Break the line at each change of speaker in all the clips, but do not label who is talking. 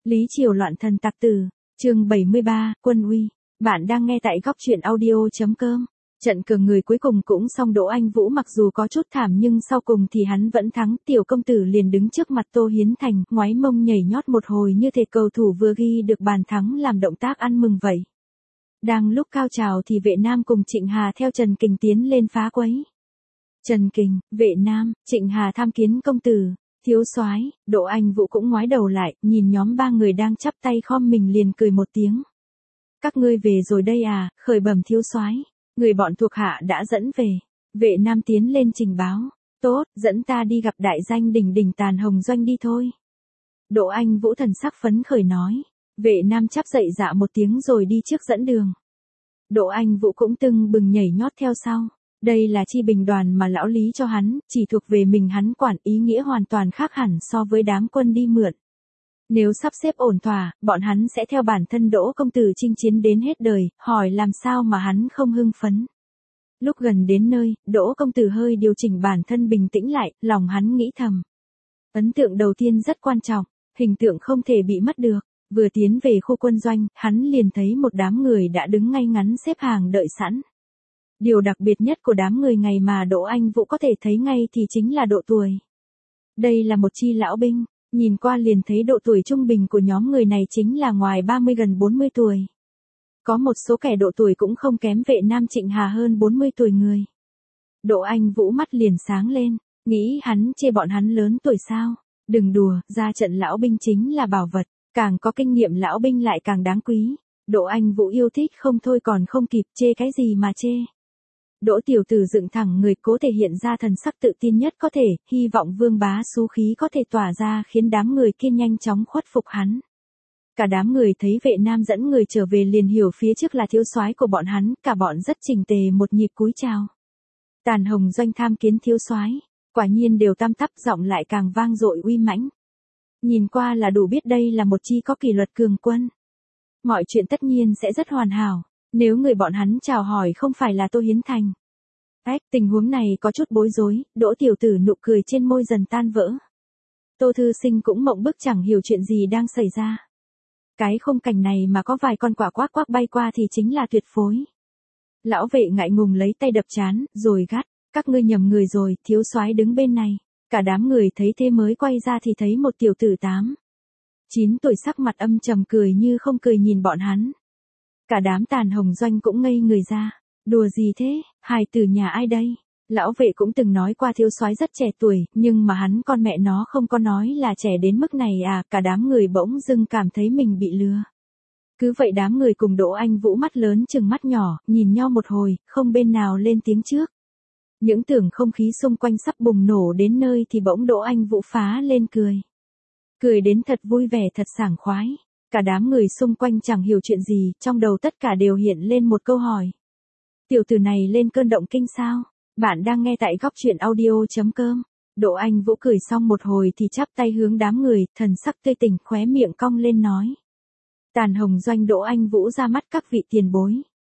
Lý Triều loạn thần tặc tử, chương 73, quân uy. Bạn đang nghe tại góc truyện audio.com. Trận cờ người cuối cùng cũng xong, Đỗ Anh Vũ mặc dù có chút thảm nhưng sau cùng thì hắn vẫn thắng. Tiểu công tử liền đứng trước mặt Tô Hiến Thành, ngoái mông nhảy nhót một hồi như thể cầu thủ vừa ghi được bàn thắng làm động tác ăn mừng vậy. Đang lúc cao trào thì Vệ Nam cùng Trịnh Hà theo Trần Kình tiến lên phá quấy. Trần Kình, Vệ Nam, Trịnh Hà tham kiến công tử. Thiếu soái. Đỗ Anh Vũ cũng ngoái đầu lại, nhìn nhóm ba người đang chắp tay khom mình liền cười một tiếng. Các ngươi về rồi đây à? Khởi bẩm thiếu soái, người bọn thuộc hạ đã dẫn về. Vệ Nam tiến lên trình báo. Tốt, dẫn ta đi gặp đại danh đỉnh đỉnh Tàn Hồng Doanh đi thôi. Đỗ Anh Vũ thần sắc phấn khởi nói. Vệ Nam chắp dậy dạ một tiếng rồi đi trước dẫn đường. Đỗ Anh Vũ cũng tưng bừng nhảy nhót theo sau. Đây là chi bình đoàn mà lão Lý cho hắn, chỉ thuộc về mình hắn quản, ý nghĩa hoàn toàn khác hẳn so với đám quân đi mượn. Nếu sắp xếp ổn thỏa, bọn hắn sẽ theo bản thân Đỗ công tử chinh chiến đến hết đời, hỏi làm sao mà hắn không hưng phấn. Lúc gần đến nơi, Đỗ công tử hơi điều chỉnh bản thân bình tĩnh lại, lòng hắn nghĩ thầm. Ấn tượng đầu tiên rất quan trọng, hình tượng không thể bị mất được. Vừa tiến về khu quân doanh, hắn liền thấy một đám người đã đứng ngay ngắn xếp hàng đợi sẵn. Điều đặc biệt nhất của đám người ngày mà Đỗ Anh Vũ có thể thấy ngay thì chính là độ tuổi. Đây là một chi lão binh, nhìn qua liền thấy độ tuổi trung bình của nhóm người này chính là ngoài 30 gần 40 tuổi. Có một số kẻ độ tuổi cũng không kém Vệ Nam Trịnh Hà hơn 40 tuổi người. Đỗ Anh Vũ mắt liền sáng lên, nghĩ hắn chê bọn hắn lớn tuổi sao? Đừng đùa, ra trận lão binh chính là bảo vật, càng có kinh nghiệm lão binh lại càng đáng quý. Đỗ Anh Vũ yêu thích không thôi còn không kịp, chê cái gì mà chê. Đỗ tiểu tử dựng thẳng người, cố thể hiện ra thần sắc tự tin nhất có thể, hy vọng vương bá xú khí có thể tỏa ra khiến đám người kia nhanh chóng khuất phục hắn. Cả đám người thấy Vệ Nam dẫn người trở về liền hiểu phía trước là thiếu soái của bọn hắn, cả bọn rất chỉnh tề một nhịp cúi chào. Tàn Hồng Doanh tham kiến thiếu soái, quả nhiên đều tam tắp, giọng lại càng vang dội uy mãnh. Nhìn qua là đủ biết đây là một chi có kỷ luật cường quân. Mọi chuyện tất nhiên sẽ rất hoàn hảo. Nếu người bọn hắn chào hỏi không phải là Tô Hiến Thành. Tình huống này có chút bối rối, Đỗ tiểu tử nụ cười trên môi dần tan vỡ. Tô thư sinh cũng mộng bức chẳng hiểu chuyện gì đang xảy ra. Cái khung cảnh này mà có vài con quả quác quác bay qua thì chính là tuyệt phối. Lão Vệ ngại ngùng lấy tay đập trán, rồi gắt, các ngươi nhầm người rồi, thiếu soái đứng bên này. Cả đám người thấy thế mới quay ra thì thấy một tiểu tử 8-9 tuổi sắc mặt âm trầm cười như không cười nhìn bọn hắn. Cả đám Tàn Hồng Doanh cũng ngây người ra. Đùa gì thế, hài tử nhà ai đây? Lão Vệ cũng từng nói qua thiếu soái rất trẻ tuổi, nhưng mà hắn con mẹ nó không có nói là trẻ đến mức này à, cả đám người bỗng dưng cảm thấy mình bị lừa. Cứ vậy đám người cùng Đỗ Anh Vũ mắt lớn chừng mắt nhỏ, nhìn nhau một hồi, không bên nào lên tiếng trước. Những tưởng không khí xung quanh sắp bùng nổ đến nơi thì bỗng Đỗ Anh Vũ phá lên cười. Cười đến thật vui vẻ thật sảng khoái. Cả đám người xung quanh chẳng hiểu chuyện gì, trong đầu tất cả đều hiện lên một câu hỏi. Tiểu tử này lên cơn động kinh sao? Bạn đang nghe tại góc truyện audio.com. Đỗ Anh Vũ cười xong một hồi thì chắp tay hướng đám người, thần sắc tươi tỉnh, khóe miệng cong lên nói. Tàn Hồng Doanh. Đỗ Anh Vũ ra mắt các vị tiền bối.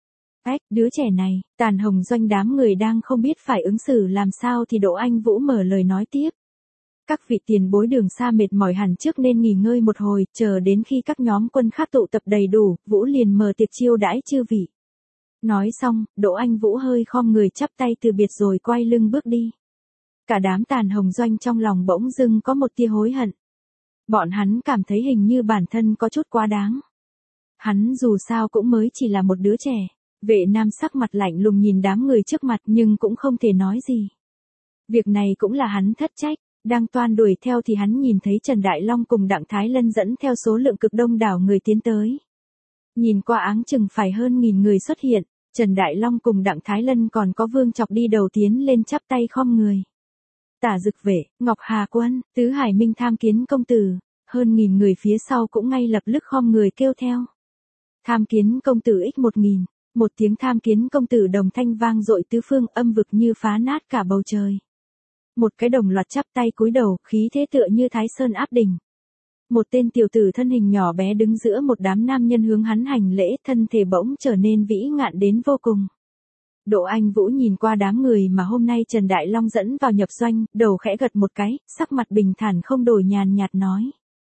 Đứa trẻ này, Tàn Hồng Doanh đám người đang không biết phải ứng xử làm sao thì Đỗ Anh Vũ mở lời nói tiếp. Các vị tiền bối đường xa mệt mỏi hẳn trước nên nghỉ ngơi một hồi, chờ đến khi các nhóm quân khác tụ tập đầy đủ, Vũ liền mở tiệc chiêu đãi chư vị. Nói xong, Đỗ Anh Vũ hơi khom người chắp tay từ biệt rồi quay lưng bước đi. Cả đám Tàn Hồng Doanh trong lòng bỗng dưng có một tia hối hận. Bọn hắn cảm thấy hình như bản thân có chút quá đáng. Hắn dù sao cũng mới chỉ là một đứa trẻ. Vệ Nam sắc mặt lạnh lùng nhìn đám người trước mặt nhưng cũng không thể nói gì. Việc này cũng là hắn thất trách. Đang toan đuổi theo thì hắn nhìn thấy Trần Đại Long cùng Đặng Thái Lân dẫn theo số lượng cực đông đảo người tiến tới. Nhìn qua áng chừng phải hơn 1000 người xuất hiện, Trần Đại Long cùng Đặng Thái Lân còn có Vương Chọc đi đầu tiến lên chắp tay khom người. Tả Dực Vệ, Ngọc Hà Quân, Tứ Hải Minh tham kiến công tử, hơn 1000 người phía sau cũng ngay lập tức khom người kêu theo. Tham kiến công tử x1000, một tiếng tham kiến công tử đồng thanh vang dội tứ phương, âm vực như phá nát cả bầu trời. Một cái đồng loạt chắp tay cúi đầu, khí thế tựa như Thái Sơn áp đỉnh. Một tên tiểu tử thân hình nhỏ bé đứng giữa một đám nam nhân hướng hắn hành lễ, thân thể bỗng trở nên vĩ ngạn đến vô cùng. Đỗ Anh Vũ nhìn qua đám người mà hôm nay Trần Đại Long dẫn vào nhập doanh, đầu khẽ gật một cái, sắc mặt bình thản không đổi, nhàn nhạt nói.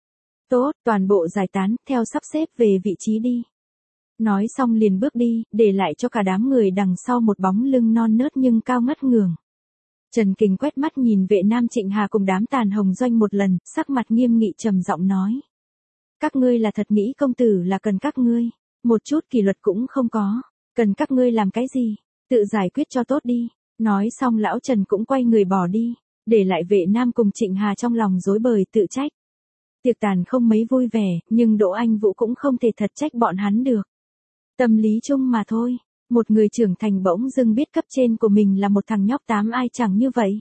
Tốt, toàn bộ giải tán, theo sắp xếp về vị trí đi. Nói xong liền bước đi, để lại cho cả đám người đằng sau một bóng lưng non nớt nhưng cao ngất ngường. Trần Kình quét mắt nhìn Vệ Nam Trịnh Hà cùng đám Tàn Hồng Doanh một lần, sắc mặt nghiêm nghị trầm giọng nói. Các ngươi là thật nghĩ công tử là cần các ngươi, một chút kỷ luật cũng không có, cần các ngươi làm cái gì, tự giải quyết cho tốt đi. Nói xong lão Trần cũng quay người bỏ đi, để lại Vệ Nam cùng Trịnh Hà trong lòng rối bời tự trách. Tiệc tàn không mấy vui vẻ, nhưng Đỗ Anh Vũ cũng không thể thật trách bọn hắn được. Tâm lý chung mà thôi, một người trưởng thành bỗng dưng biết cấp trên của mình là một thằng nhóc tám ai chẳng như vậy.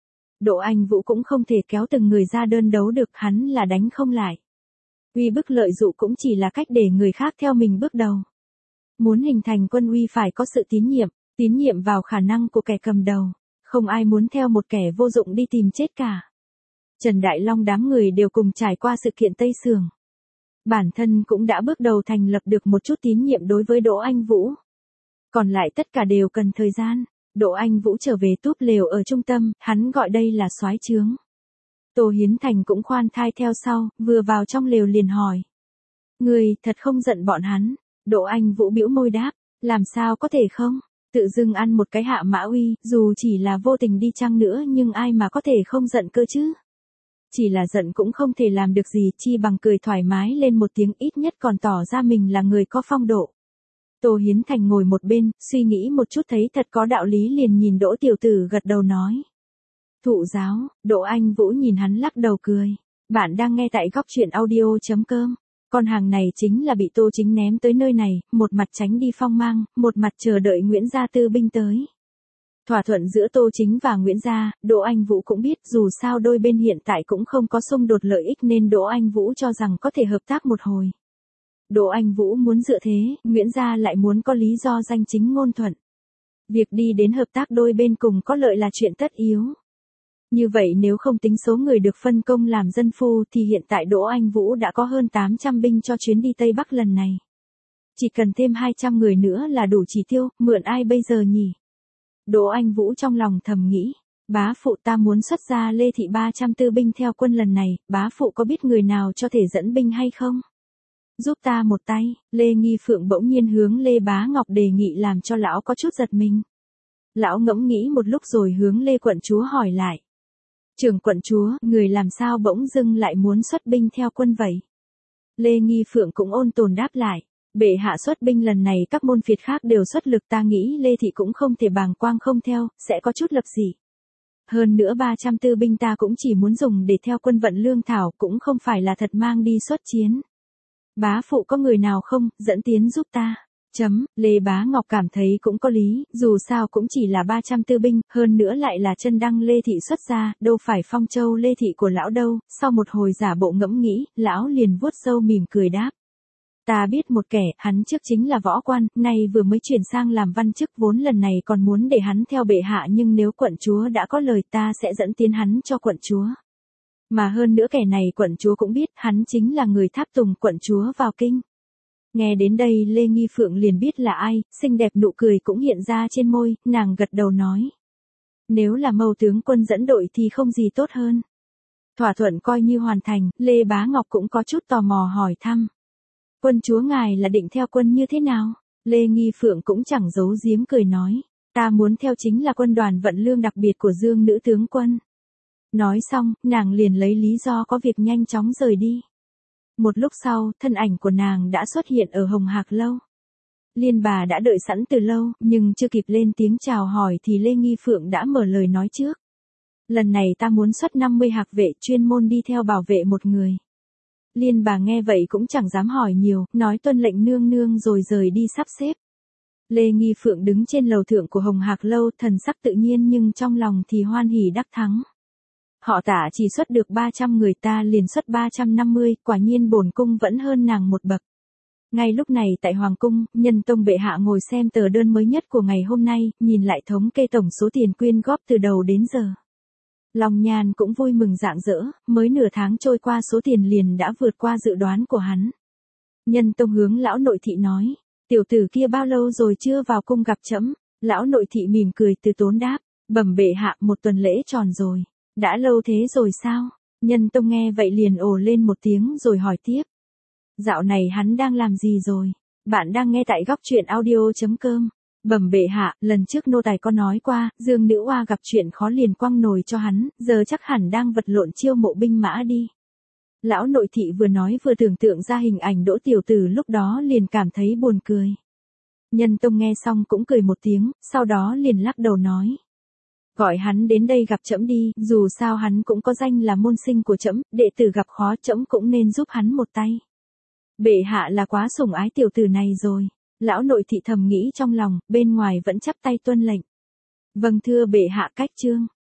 Đỗ Anh Vũ cũng không thể kéo từng người ra đơn đấu được, hắn là đánh không lại. Uy bức lợi dụ cũng chỉ là cách để người khác theo mình bước đầu. Muốn hình thành quân uy phải có sự tín nhiệm vào khả năng của kẻ cầm đầu, không ai muốn theo một kẻ vô dụng đi tìm chết cả. Trần Đại Long đám người đều cùng trải qua sự kiện Tây Sường. Bản thân cũng đã bước đầu thành lập được một chút tín nhiệm đối với Đỗ Anh Vũ. Còn lại tất cả đều cần thời gian. Đỗ Anh Vũ trở về túp lều ở trung tâm, hắn gọi đây là soái trướng. Tô Hiến Thành cũng khoan thai theo sau, vừa vào trong lều liền hỏi. Người thật không giận bọn hắn. Đỗ Anh Vũ bĩu môi đáp, làm sao có thể không? Tự dưng ăn một cái hạ mã uy, dù chỉ là vô tình đi chăng nữa nhưng ai mà có thể không giận cơ chứ? Chỉ là giận cũng không thể làm được gì, chi bằng cười thoải mái lên một tiếng, ít nhất còn tỏ ra mình là người có phong độ. Tô Hiến Thành ngồi một bên, suy nghĩ một chút thấy thật có đạo lý liền nhìn Đỗ tiểu tử gật đầu nói. Thụ giáo. Đỗ Anh Vũ nhìn hắn lắc đầu cười. Bạn đang nghe tại góc truyện audio.com. Con hàng này chính là bị Tô Chính ném tới nơi này, một mặt tránh đi phong mang, một mặt chờ đợi Nguyễn Gia tư binh tới. Thỏa thuận giữa Tô Chính và Nguyễn Gia, Đỗ Anh Vũ cũng biết dù sao đôi bên hiện tại cũng không có xung đột lợi ích nên Đỗ Anh Vũ cho rằng có thể hợp tác một hồi. Đỗ Anh Vũ muốn dựa thế, Nguyễn Gia lại muốn có lý do danh chính ngôn thuận. Việc đi đến hợp tác đôi bên cùng có lợi là chuyện tất yếu. Như vậy nếu không tính số người được phân công làm dân phu thì hiện tại Đỗ Anh Vũ đã có hơn 800 binh cho chuyến đi Tây Bắc lần này. Chỉ cần thêm 200 người nữa là đủ chỉ tiêu, mượn ai bây giờ nhỉ? Đỗ Anh Vũ trong lòng thầm nghĩ, bá phụ ta muốn xuất ra Lê Thị 300 tư binh theo quân lần này, bá phụ có biết người nào cho thể dẫn binh hay không? Giúp ta một tay. Lê Nghi Phượng bỗng nhiên hướng Lê Bá Ngọc đề nghị làm cho lão có chút giật mình. Lão ngẫm nghĩ một lúc rồi hướng Lê quận chúa hỏi lại. Trưởng quận chúa, người làm sao bỗng dưng lại muốn xuất binh theo quân vậy? Lê Nghi Phượng cũng ôn tồn đáp lại. Bệ hạ xuất binh lần này các môn phiệt khác đều xuất lực, ta nghĩ Lê Thị cũng không thể bàng quang không theo, sẽ có chút lập dị. Hơn nữa 300 tư binh ta cũng chỉ muốn dùng để theo quân vận lương thảo, cũng không phải là thật mang đi xuất chiến. Bá phụ có người nào không, dẫn tiến giúp ta. Lê Bá Ngọc cảm thấy cũng có lý, dù sao cũng chỉ là 300 tư binh, hơn nữa lại là chân đăng Lê Thị xuất ra, đâu phải Phong Châu Lê Thị của lão đâu. Sau một hồi giả bộ ngẫm nghĩ, lão liền vuốt râu mỉm cười đáp. Ta biết một kẻ, hắn trước chính là võ quan, nay vừa mới chuyển sang làm văn chức, vốn lần này còn muốn để hắn theo bệ hạ nhưng nếu quận chúa đã có lời ta sẽ dẫn tiến hắn cho quận chúa. Mà hơn nữa kẻ này quận chúa cũng biết, hắn chính là người tháp tùng quận chúa vào kinh. Nghe đến đây Lê Nghi Phượng liền biết là ai, xinh đẹp nụ cười cũng hiện ra trên môi, nàng gật đầu nói. Nếu là Mâu tướng quân dẫn đội thì không gì tốt hơn. Thỏa thuận coi như hoàn thành, Lê Bá Ngọc cũng có chút tò mò hỏi thăm. Quân chúa ngài là định theo quân như thế nào? Lê Nghi Phượng cũng chẳng giấu giếm cười nói. Ta muốn theo chính là quân đoàn vận lương đặc biệt của Dương nữ tướng quân. Nói xong, nàng liền lấy lý do có việc nhanh chóng rời đi. Một lúc sau, thân ảnh của nàng đã xuất hiện ở Hồng Hạc Lâu. Liên bà đã đợi sẵn từ lâu, nhưng chưa kịp lên tiếng chào hỏi thì Lê Nghi Phượng đã mở lời nói trước. Lần này ta muốn xuất 50 hạc vệ chuyên môn đi theo bảo vệ một người. Liên bà nghe vậy cũng chẳng dám hỏi nhiều, nói tuân lệnh nương nương rồi rời đi sắp xếp. Lê Nghi Phượng đứng trên lầu thượng của Hồng Hạc Lâu, thần sắc tự nhiên nhưng trong lòng thì hoan hỉ đắc thắng. Họ Tả chỉ xuất được 300 người, ta liền xuất 350, quả nhiên bổn cung vẫn hơn nàng một bậc. Ngay lúc này tại Hoàng cung, Nhân Tông bệ hạ ngồi xem tờ đơn mới nhất của ngày hôm nay, nhìn lại thống kê tổng số tiền quyên góp từ đầu đến giờ. Long Nhan cũng vui mừng rạng rỡ, mới nửa tháng trôi qua số tiền liền đã vượt qua dự đoán của hắn. Nhân Tông hướng lão nội thị nói, tiểu tử kia bao lâu rồi chưa vào cung gặp trẫm? Lão nội thị mỉm cười từ tốn đáp, bẩm bệ hạ, 1 tuần lễ tròn rồi. Đã lâu thế rồi sao? Nhân Tông nghe vậy liền ồ lên một tiếng rồi hỏi tiếp. Dạo này hắn đang làm gì rồi? Bạn đang nghe tại góc truyện audio.com. Bẩm bệ hạ, lần trước nô tài có nói qua, Dương nữ oa gặp chuyện khó liền quăng nồi cho hắn, giờ chắc hẳn đang vật lộn chiêu mộ binh mã đi. Lão nội thị vừa nói vừa tưởng tượng ra hình ảnh Đỗ tiểu tử lúc đó liền cảm thấy buồn cười. Nhân Tông nghe xong cũng cười một tiếng, sau đó liền lắc đầu nói. Gọi hắn đến đây gặp trẫm đi, dù sao hắn cũng có danh là môn sinh của trẫm, đệ tử gặp khó trẫm cũng nên giúp hắn một tay. Bệ hạ là quá sủng ái tiểu tử này rồi. Lão nội thị thầm nghĩ trong lòng, bên ngoài vẫn chắp tay tuân lệnh. Vâng thưa bệ hạ, cách trương.